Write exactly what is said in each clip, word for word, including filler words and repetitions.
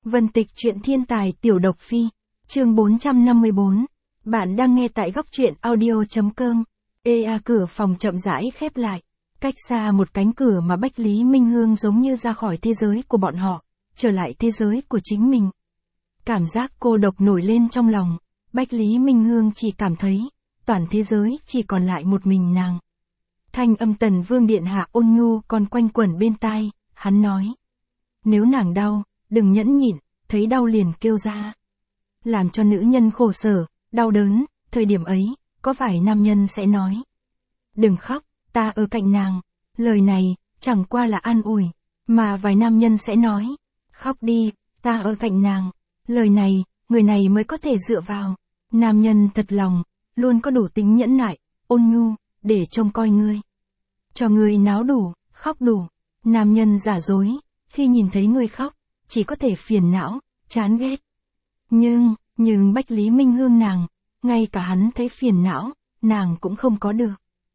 Vân Tịch truyện thiên tài tiểu độc phi, chương bốn trăm năm mươi bốn. Bạn đang nghe tại góc truyện audio.com. Ê a cửa phòng chậm rãi khép lại. Cách xa một cánh cửa mà Bách Lý Minh Hương giống như ra khỏi thế giới của bọn họ, trở lại thế giới của chính mình. Cảm giác cô độc nổi lên trong lòng, Bách Lý Minh Hương chỉ cảm thấy, toàn thế giới chỉ còn lại một mình nàng. Thanh âm Tần Vương điện hạ ôn nhu còn quanh quẩn bên tai, hắn nói. Nếu nàng đau, đừng nhẫn nhịn, thấy đau liền kêu ra. Làm cho nữ nhân khổ sở, đau đớn, thời điểm ấy, có vài nam nhân sẽ nói. Đừng khóc, ta ở cạnh nàng. Lời này, chẳng qua là an ủi, mà vài nam nhân sẽ nói. Khóc đi, ta ở cạnh nàng. Lời này, người này mới có thể dựa vào. Nam nhân thật lòng, luôn có đủ tính nhẫn nại, ôn nhu, để trông coi ngươi. Cho ngươi náo đủ, khóc đủ. Nam nhân giả dối, khi nhìn thấy ngươi khóc, chỉ có thể phiền não, chán ghét. Nhưng, nhưng Bách Lý Minh Hương nàng, ngay cả hắn thấy phiền não, nàng cũng không có được.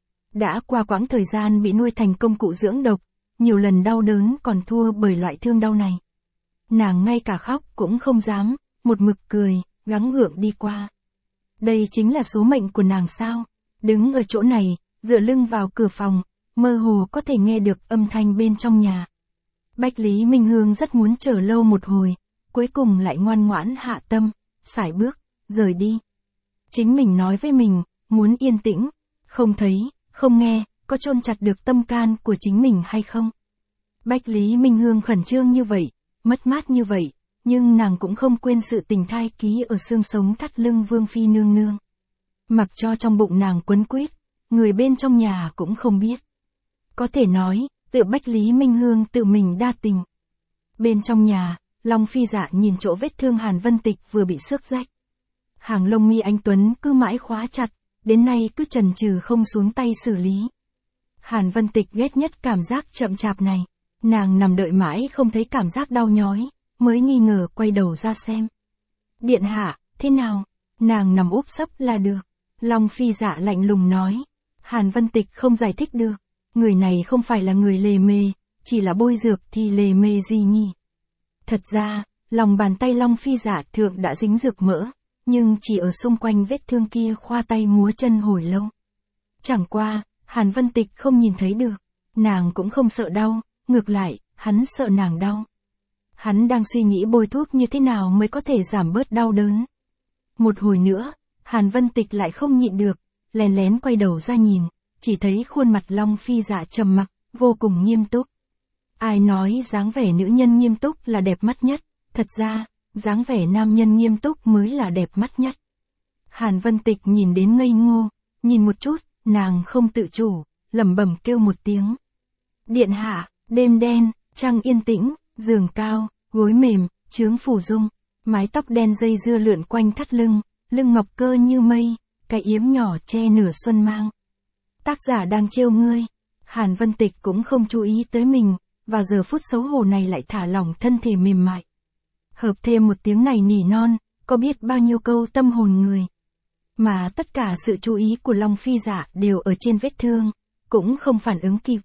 Đã qua quãng thời gian bị nuôi thành công cụ dưỡng độc, nhiều lần đau đớn còn thua bởi loại thương đau này. Nàng ngay cả khóc cũng không dám, một mực cười, gắng gượng đi qua. Đây chính là số mệnh của nàng sao? Đứng ở chỗ này, dựa lưng vào cửa phòng, mơ hồ có thể nghe được âm thanh bên trong nhà. Bách Lý Minh Hương rất muốn chờ lâu một hồi, cuối cùng lại ngoan ngoãn hạ tâm, sải bước, rời đi. Chính mình nói với mình, muốn yên tĩnh, không thấy, không nghe, có chôn chặt được tâm can của chính mình hay không? Bách Lý Minh Hương khẩn trương như vậy, mất mát như vậy, nhưng nàng cũng không quên sự tình thai ký ở xương sống thắt lưng Vương Phi nương nương. Mặc cho trong bụng nàng quấn quýt, người bên trong nhà cũng không biết. Có thể nói, tự Bách Lý Minh Hương tự mình đa tình. Bên trong nhà, Long Phi Dạ nhìn chỗ vết thương Hàn Vân Tịch vừa bị xước rách. Hàng lông mi anh tuấn cứ mãi khóa chặt, đến nay cứ chần chừ không xuống tay xử lý. Hàn Vân Tịch ghét nhất cảm giác chậm chạp này, nàng nằm đợi mãi không thấy cảm giác đau nhói, mới nghi ngờ quay đầu ra xem. Điện hạ, thế nào? Nàng nằm úp sấp là được. Long Phi Dạ lạnh lùng nói. Hàn Vân Tịch không giải thích được. Người này không phải là người lề mề, chỉ là bôi dược thì lề mề gì nhỉ? Thật ra, lòng bàn tay Long Phi Dạ thượng đã dính dược mỡ, nhưng chỉ ở xung quanh vết thương kia khoa tay múa chân hồi lâu. Chẳng qua, Hàn Vân Tịch không nhìn thấy được, nàng cũng không sợ đau, ngược lại, hắn sợ nàng đau. Hắn đang suy nghĩ bôi thuốc như thế nào mới có thể giảm bớt đau đớn. Một hồi nữa, Hàn Vân Tịch lại không nhịn được, lén lén quay đầu ra nhìn, chỉ thấy khuôn mặt Long Phi Dạ trầm mặc, vô cùng nghiêm túc. Ai nói dáng vẻ nữ nhân nghiêm túc là đẹp mắt nhất, thật ra, dáng vẻ nam nhân nghiêm túc mới là đẹp mắt nhất. Hàn Vân Tịch nhìn đến ngây ngô, nhìn một chút, nàng không tự chủ, lẩm bẩm kêu một tiếng. Điện hạ, đêm đen, trăng yên tĩnh, giường cao, gối mềm, chướng phủ dung, mái tóc đen dây dưa lượn quanh thắt lưng, lưng ngọc cơ như mây, cái yếm nhỏ che nửa xuân mang. Tác giả đang trêu ngươi. Hàn Vân Tịch cũng không chú ý tới mình, vào giờ phút xấu hổ này lại thả lỏng thân thể mềm mại. Hợp thêm một tiếng này nỉ non, có biết bao nhiêu câu tâm hồn người. Mà tất cả sự chú ý của Long Phi Dạ đều ở trên vết thương, cũng không phản ứng kịp.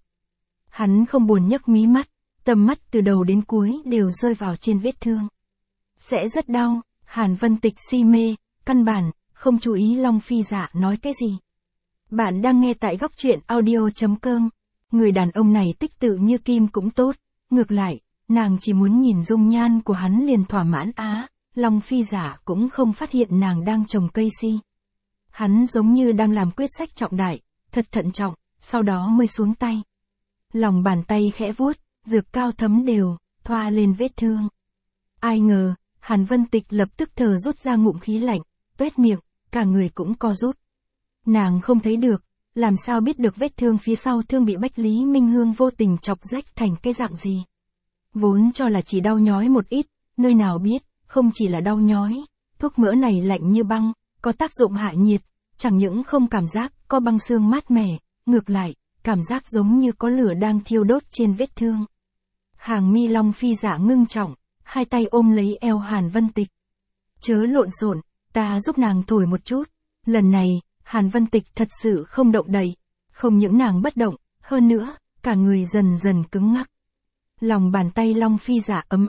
Hắn không buồn nhấc mí mắt, tầm mắt từ đầu đến cuối đều rơi vào trên vết thương. Sẽ rất đau, Hàn Vân Tịch si mê, căn bản, không chú ý Long Phi Dạ nói cái gì. Bạn đang nghe tại góc truyện audio.com. Người đàn ông này tích tự như kim cũng tốt, ngược lại, nàng chỉ muốn nhìn dung nhan của hắn liền thỏa mãn á, Long Phi Dạ cũng không phát hiện nàng đang trồng cây si. Hắn giống như đang làm quyết sách trọng đại, thật thận trọng, sau đó mới xuống tay. Lòng bàn tay khẽ vuốt, dược cao thấm đều, thoa lên vết thương. Ai ngờ, Hàn Vân Tịch lập tức thở rút ra ngụm khí lạnh, tuét miệng, cả người cũng co rút. Nàng không thấy được, làm sao biết được vết thương phía sau thương bị Bách Lý Minh Hương vô tình chọc rách thành cái dạng gì. Vốn cho là chỉ đau nhói một ít, nơi nào biết, không chỉ là đau nhói, thuốc mỡ này lạnh như băng, có tác dụng hạ nhiệt, chẳng những không cảm giác có băng xương mát mẻ, ngược lại, cảm giác giống như có lửa đang thiêu đốt trên vết thương. Hàng mi Long Phi Dạ ngưng trọng, hai tay ôm lấy eo Hàn Vân Tịch. Chớ lộn xộn, ta giúp nàng thổi một chút. Lần này, Hàn Vân Tịch thật sự không động đậy, không những nàng bất động, hơn nữa, cả người dần dần cứng ngắc. Lòng bàn tay Long Phi Dạ ấm áp,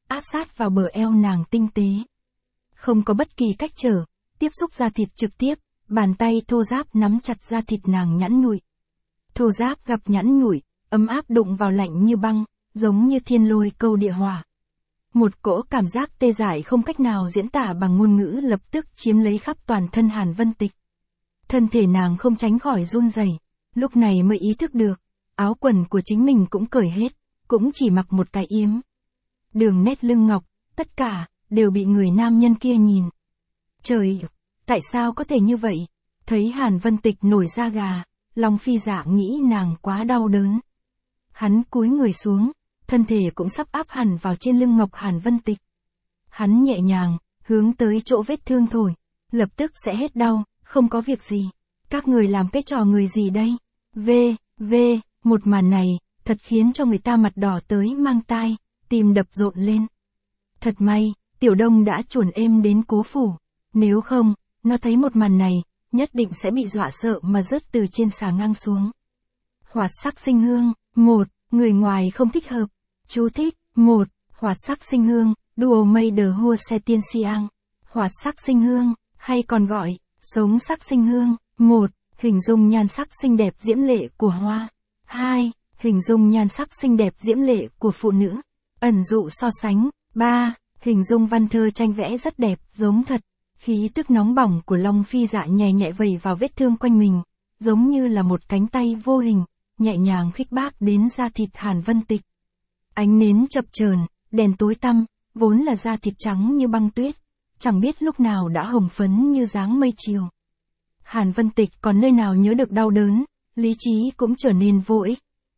áp sát vào bờ eo nàng tinh tế. Không có bất kỳ cách trở, tiếp xúc da thịt trực tiếp, bàn tay thô ráp nắm chặt da thịt nàng nhẵn nhụi. Thô ráp gặp nhẵn nhụi, ấm áp đụng vào lạnh như băng, giống như thiên lôi câu địa hỏa. Một cỗ cảm giác tê dại không cách nào diễn tả bằng ngôn ngữ lập tức chiếm lấy khắp toàn thân Hàn Vân Tịch. Thân thể nàng không tránh khỏi run rẩy, lúc này mới ý thức được, áo quần của chính mình cũng cởi hết, cũng chỉ mặc một cái yếm. Đường nét lưng ngọc, tất cả, đều bị người nam nhân kia nhìn. Trời, tại sao có thể như vậy? Thấy Hàn Vân Tịch nổi da gà, Long Phi Dạ nghĩ nàng quá đau đớn. Hắn cúi người xuống, thân thể cũng sắp áp hẳn vào trên lưng ngọc Hàn Vân Tịch. Hắn nhẹ nhàng, hướng tới chỗ vết thương thổi, lập tức sẽ hết đau, không có việc gì. Các người làm cái trò người gì đây? V, V, một màn này, thật khiến cho người ta mặt đỏ tới mang tai, tim đập rộn lên. Thật may, Tiểu Đông đã chuẩn êm đến Cố Phủ. Nếu không, nó thấy một màn này, nhất định sẽ bị dọa sợ mà rớt từ trên xà ngang xuống. Hoạt sắc sinh hương, một, người ngoài không thích hợp. Chú thích, một, hoạt sắc sinh hương, đùa mây đờ hua xe tiên siang. Hoạt sắc sinh hương, hay còn gọi, sống sắc sinh hương. Một, hình dung nhan sắc xinh đẹp diễm lệ của hoa. Hai, hình dung nhan sắc xinh đẹp diễm lệ của phụ nữ. Ẩn dụ so sánh. Ba, hình dung văn thơ tranh vẽ rất đẹp, giống thật. Khí tức nóng bỏng của Long Phi Dạ nhẹ nhẹ vẩy vào vết thương quanh mình, giống như là một cánh tay vô hình, nhẹ nhàng khích bác đến da thịt Hàn Vân Tịch. Ánh nến chập chờn, đèn tối tăm, vốn là da thịt trắng như băng tuyết, chẳng biết lúc nào đã hồng phấn như dáng mây chiều. Hàn Vân Tịch còn nơi nào nhớ được đau đớn, lý trí cũng trở nên vô ích.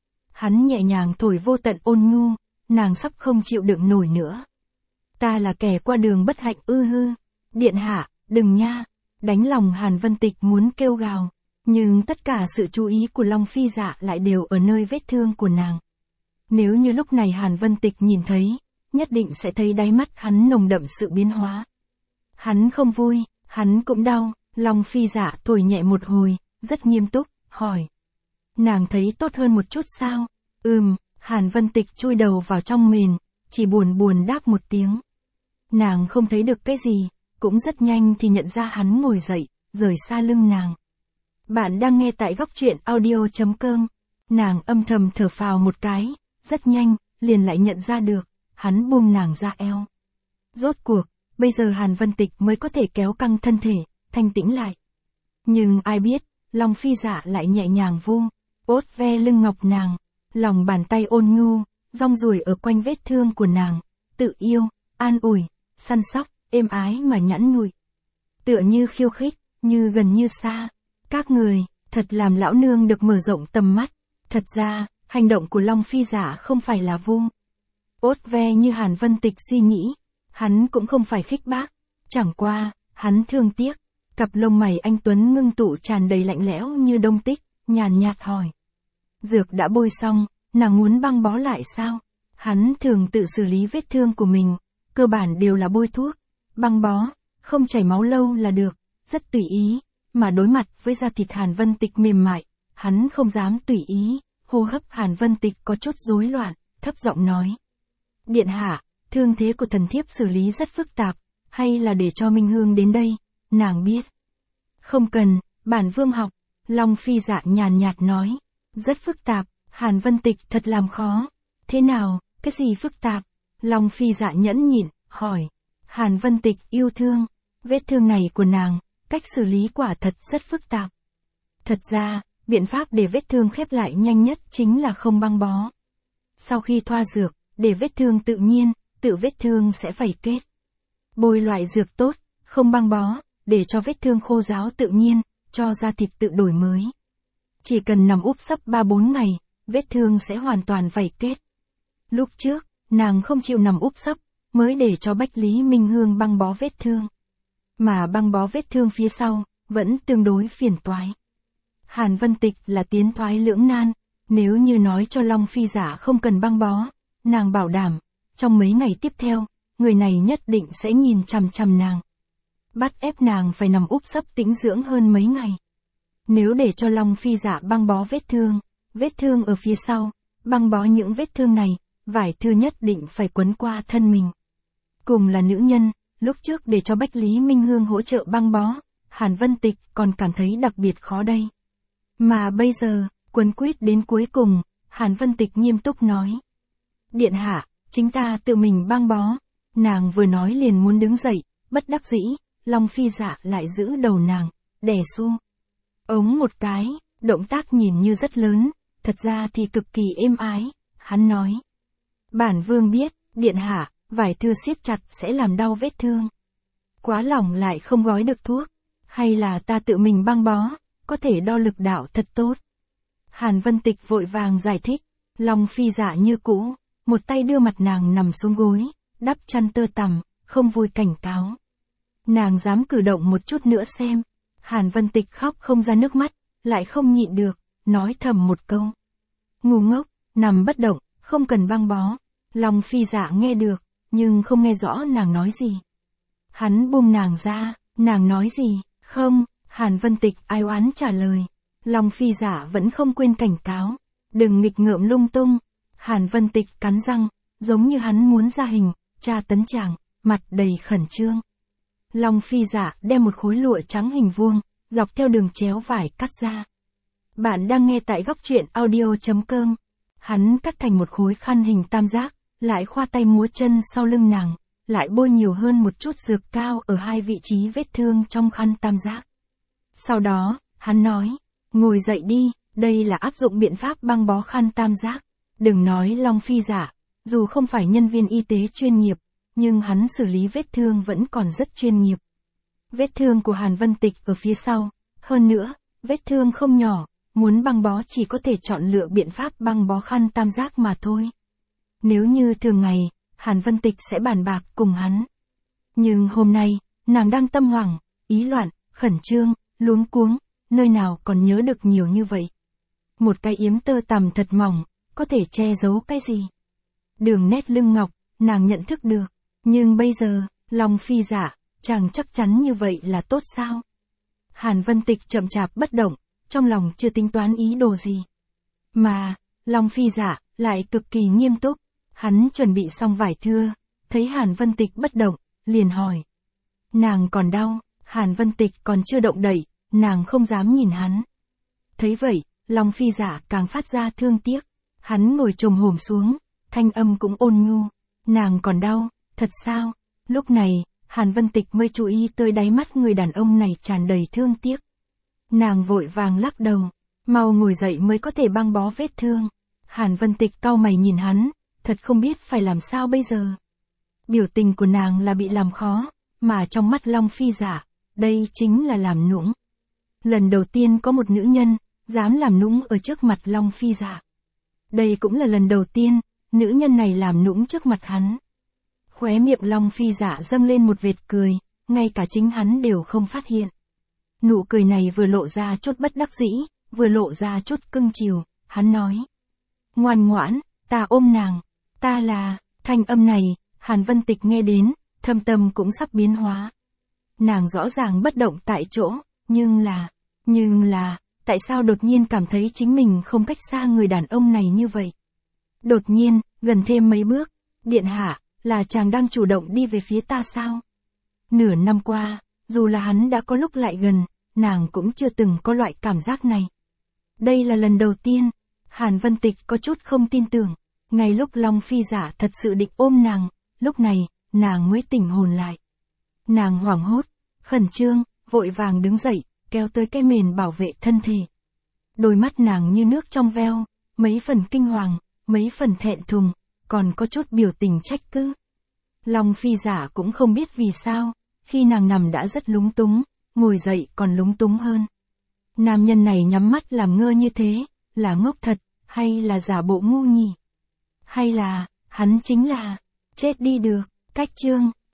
Hắn nhẹ nhàng thổi vô tận ôn nhu, nàng sắp không chịu đựng nổi nữa. Ta là kẻ qua đường bất hạnh ư hư. Điện hạ, đừng nha. Đánh lòng Hàn Vân Tịch muốn kêu gào, nhưng tất cả sự chú ý của Long Phi Dạ lại đều ở nơi vết thương của nàng. Nếu như lúc này Hàn Vân Tịch nhìn thấy, nhất định sẽ thấy đáy mắt hắn nồng đậm sự biến hóa. Hắn không vui, hắn cũng đau. Long Phi Dạ thổi nhẹ một hồi, rất nghiêm túc, hỏi. Nàng thấy tốt hơn một chút sao? Ừm, Hàn Vân Tịch chui đầu vào trong mền, chỉ buồn buồn đáp một tiếng. Nàng không thấy được cái gì, cũng rất nhanh thì nhận ra hắn ngồi dậy, rời xa lưng nàng. Bạn đang nghe tại góc truyện audio chấm com. Nàng âm thầm thở phào một cái, rất nhanh, liền lại nhận ra được, hắn buông nàng ra eo. Rốt cuộc, bây giờ Hàn Vân Tịch mới có thể kéo căng thân thể, thanh tĩnh lại. Nhưng ai biết, Long Phi Dạ lại nhẹ nhàng vu, ốt ve lưng ngọc nàng, lòng bàn tay ôn nhu, rong ruổi ở quanh vết thương của nàng, tự yêu, an ủi, săn sóc, êm ái mà nhẵn nhụi. Tựa như khiêu khích, như gần như xa. Các người, thật làm lão nương được mở rộng tầm mắt. Thật ra, hành động của Long Phi Dạ không phải là vu ốt ve như Hàn Vân Tịch suy nghĩ. Hắn cũng không phải khích bác. Chẳng qua, hắn thương tiếc. Cặp lông mày anh Tuấn ngưng tụ tràn đầy lạnh lẽo như đông tích, nhàn nhạt hỏi. Dược đã bôi xong, nàng muốn băng bó lại sao? Hắn thường tự xử lý vết thương của mình, cơ bản đều là bôi thuốc, băng bó, không chảy máu lâu là được, rất tùy ý, mà đối mặt với da thịt Hàn Vân Tịch mềm mại, hắn không dám tùy ý, hô hấp Hàn Vân Tịch có chút rối loạn, thấp giọng nói. Điện hạ, thương thế của thần thiếp xử lý rất phức tạp, hay là để cho Minh Hương đến đây, nàng biết. Không cần, bản vương học, Long Phi Dạ nhàn nhạt nói, rất phức tạp, Hàn Vân Tịch thật làm khó. Thế nào, cái gì phức tạp? Long Phi Dạ nhẫn nhịn, hỏi. Hàn Vân Tịch yêu thương, vết thương này của nàng, cách xử lý quả thật rất phức tạp. Thật ra, biện pháp để vết thương khép lại nhanh nhất chính là không băng bó. Sau khi thoa dược, để vết thương tự nhiên, tự vết thương sẽ vảy kết. Bôi loại dược tốt, không băng bó, để cho vết thương khô ráo tự nhiên, cho da thịt tự đổi mới. Chỉ cần nằm úp sấp ba bốn ngày, vết thương sẽ hoàn toàn vảy kết. Lúc trước, nàng không chịu nằm úp sấp, mới để cho Bách Lý Minh Hương băng bó vết thương. Mà băng bó vết thương phía sau, vẫn tương đối phiền toái. Hàn Vân Tịch là tiến thoái lưỡng nan, nếu như nói cho Long Phi Dạ không cần băng bó, nàng bảo đảm, trong mấy ngày tiếp theo, người này nhất định sẽ nhìn chằm chằm nàng. Bắt ép nàng phải nằm úp sấp tĩnh dưỡng hơn mấy ngày. Nếu để cho Long Phi Dạ băng bó vết thương, vết thương ở phía sau, băng bó những vết thương này, vải thư nhất định phải quấn qua thân mình. Cùng là nữ nhân, lúc trước để cho Bách Lý Minh Hương hỗ trợ băng bó, Hàn Vân Tịch còn cảm thấy đặc biệt khó đây. Mà bây giờ, quấn quýt đến cuối cùng, Hàn Vân Tịch nghiêm túc nói. Điện hạ, chính ta tự mình băng bó. Nàng vừa nói liền muốn đứng dậy, bất đắc dĩ, Long Phi Dạ lại giữ đầu nàng, đè xu. Ống một cái, động tác nhìn như rất lớn, thật ra thì cực kỳ êm ái, hắn nói. Bản vương biết, điện hạ, vải thưa siết chặt sẽ làm đau vết thương. Quá lỏng lại không gói được thuốc, hay là ta tự mình băng bó, có thể đo lực đạo thật tốt. Hàn Vân Tịch vội vàng giải thích, Long Phi Dạ như cũ, một tay đưa mặt nàng nằm xuống gối, đắp chăn tơ tằm, không vui cảnh cáo. Nàng dám cử động một chút nữa xem. Hàn Vân Tịch khóc không ra nước mắt, lại không nhịn được, nói thầm một câu. Ngu ngốc, nằm bất động, không cần băng bó. Long Phi Dạ nghe được, nhưng không nghe rõ nàng nói gì. Hắn buông nàng ra, nàng nói gì, không, Hàn Vân Tịch ai oán trả lời. Long Phi Dạ vẫn không quên cảnh cáo, đừng nghịch ngợm lung tung. Hàn Vân Tịch cắn răng, giống như hắn muốn ra hình, tra tấn chàng, mặt đầy khẩn trương. Long Phi Dạ đem một khối lụa trắng hình vuông, dọc theo đường chéo vải cắt ra. Bạn đang nghe tại góc truyện audio chấm com. Hắn cắt thành một khối khăn hình tam giác, lại khoa tay múa chân sau lưng nàng, lại bôi nhiều hơn một chút dược cao ở hai vị trí vết thương trong khăn tam giác. Sau đó, hắn nói, ngồi dậy đi, đây là áp dụng biện pháp băng bó khăn tam giác. Đừng nói Long Phi Dạ, dù không phải nhân viên y tế chuyên nghiệp, nhưng hắn xử lý vết thương vẫn còn rất chuyên nghiệp. Vết thương của Hàn Vân Tịch ở phía sau, hơn nữa, vết thương không nhỏ, muốn băng bó chỉ có thể chọn lựa biện pháp băng bó khăn tam giác mà thôi. Nếu như thường ngày, Hàn Vân Tịch sẽ bàn bạc cùng hắn. Nhưng hôm nay, nàng đang tâm hoảng, ý loạn, khẩn trương, luống cuống, nơi nào còn nhớ được nhiều như vậy. Một cái yếm tơ tằm thật mỏng, có thể che giấu cái gì? Đường nét lưng ngọc, nàng nhận thức được. Nhưng bây giờ, Long Phi Dạ, chàng chắc chắn như vậy là tốt sao? Hàn Vân Tịch chậm chạp bất động, trong lòng chưa tính toán ý đồ gì. Mà, Long Phi Dạ, lại cực kỳ nghiêm túc. Hắn chuẩn bị xong vải thưa, thấy Hàn Vân Tịch bất động, liền hỏi. Nàng còn đau, Hàn Vân Tịch còn chưa động đậy, nàng không dám nhìn hắn. Thấy vậy, Long Phi Dạ càng phát ra thương tiếc. Hắn ngồi chồm hổm xuống, thanh âm cũng ôn nhu. Nàng còn đau, thật sao? Lúc này, Hàn Vân Tịch mới chú ý tới đáy mắt người đàn ông này tràn đầy thương tiếc. Nàng vội vàng lắc đầu, mau ngồi dậy mới có thể băng bó vết thương. Hàn Vân Tịch cau mày nhìn hắn, thật không biết phải làm sao bây giờ. Biểu tình của nàng là bị làm khó, mà trong mắt Long Phi Dạ, đây chính là làm nũng. Lần đầu tiên có một nữ nhân, dám làm nũng ở trước mặt Long Phi Dạ. Đây cũng là lần đầu tiên, nữ nhân này làm nũng trước mặt hắn. Khóe miệng Long Phi Dạ dâng lên một vệt cười, ngay cả chính hắn đều không phát hiện. Nụ cười này vừa lộ ra chút bất đắc dĩ, vừa lộ ra chút cưng chiều, hắn nói. Ngoan ngoãn, ta ôm nàng, ta là, thanh âm này, Hàn Vân Tịch nghe đến, thâm tâm cũng sắp biến hóa. Nàng rõ ràng bất động tại chỗ, nhưng là, nhưng là, tại sao đột nhiên cảm thấy chính mình không cách xa người đàn ông này như vậy? Đột nhiên, gần thêm mấy bước, điện hạ, là chàng đang chủ động đi về phía ta sao? Nửa năm qua, dù là hắn đã có lúc lại gần, nàng cũng chưa từng có loại cảm giác này. Đây là lần đầu tiên, Hàn Vân Tịch có chút không tin tưởng, ngay lúc Long Phi Dạ thật sự định ôm nàng, lúc này, nàng mới tỉnh hồn lại. Nàng hoảng hốt, khẩn trương, vội vàng đứng dậy, kéo tới cái mền bảo vệ thân thể. Đôi mắt nàng như nước trong veo, mấy phần kinh hoàng, mấy phần thẹn thùng, còn có chút biểu tình trách cứ. Long Phi Dạ cũng không biết vì sao, khi nàng nằm đã rất lúng túng, ngồi dậy còn lúng túng hơn. Nam nhân này nhắm mắt làm ngơ như thế, là ngốc thật, hay là giả bộ ngu nhỉ? Hay là, hắn chính là, chết đi được, cách chương,